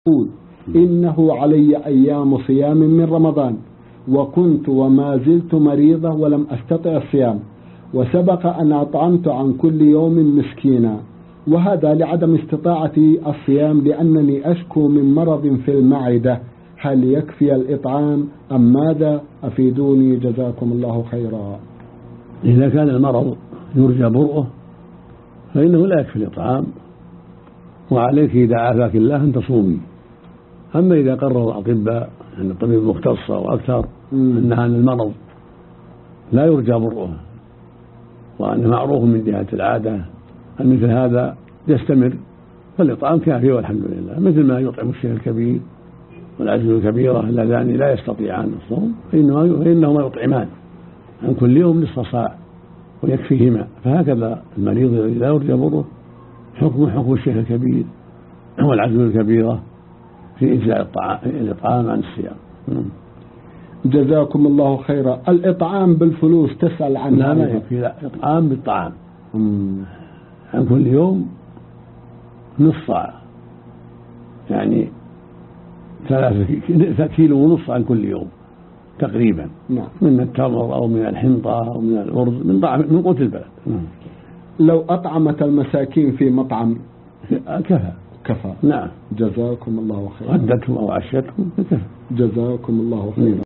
يقول إنه علي أيام صيام من رمضان، وكنت وما زلت مريضة ولم أستطع الصيام، وسبق أن أطعمت عن كل يوم مسكينا، وهذا لعدم استطاعتي الصيام لأنني أشكو من مرض في المعدة. هل يكفي الإطعام أم ماذا؟ أفيدوني جزاكم الله خيرا. إذا كان المرض يرجى برؤه فإنه لا يكفي الإطعام، وعليك إذا عافاك الله أن تصومي. أما إذا قرر الأطباء أن الطبيب مختص وأكثر أن المرض لا يرجى برؤه، وأن معروف من جهة العادة أن مثل هذا يستمر، فالإطعام كافي والحمد لله، مثل ما يطعم الشيخ الكبير والعجوز الكبيرة اللذان لا يستطيعان الصوم فإنهما يطعمان عن كل يوم نصف صاع ويكفيهما. فهكذا المريض الذي لا يرجى برؤه حكم الشيخ الكبير والعجوز الكبيرة في إجزاء الإطعام عن الصيام. جزاكم الله خيرا. الإطعام بالفلوس تسأل عنه؟ لا، ما يكفي، لا، إطعام بالطعام عن كل يوم نصف صاع، يعني 3 كيلو ونصف عن كل يوم تقريبا. نعم. من التمر أو من الحنطة أو من الأرز، من قوت البلد. لو أطعمت المساكين في مطعم كفى. نعم. جزاكم الله خيرا. غدتهم أو عشتهم كفى. جزاكم الله خيرا.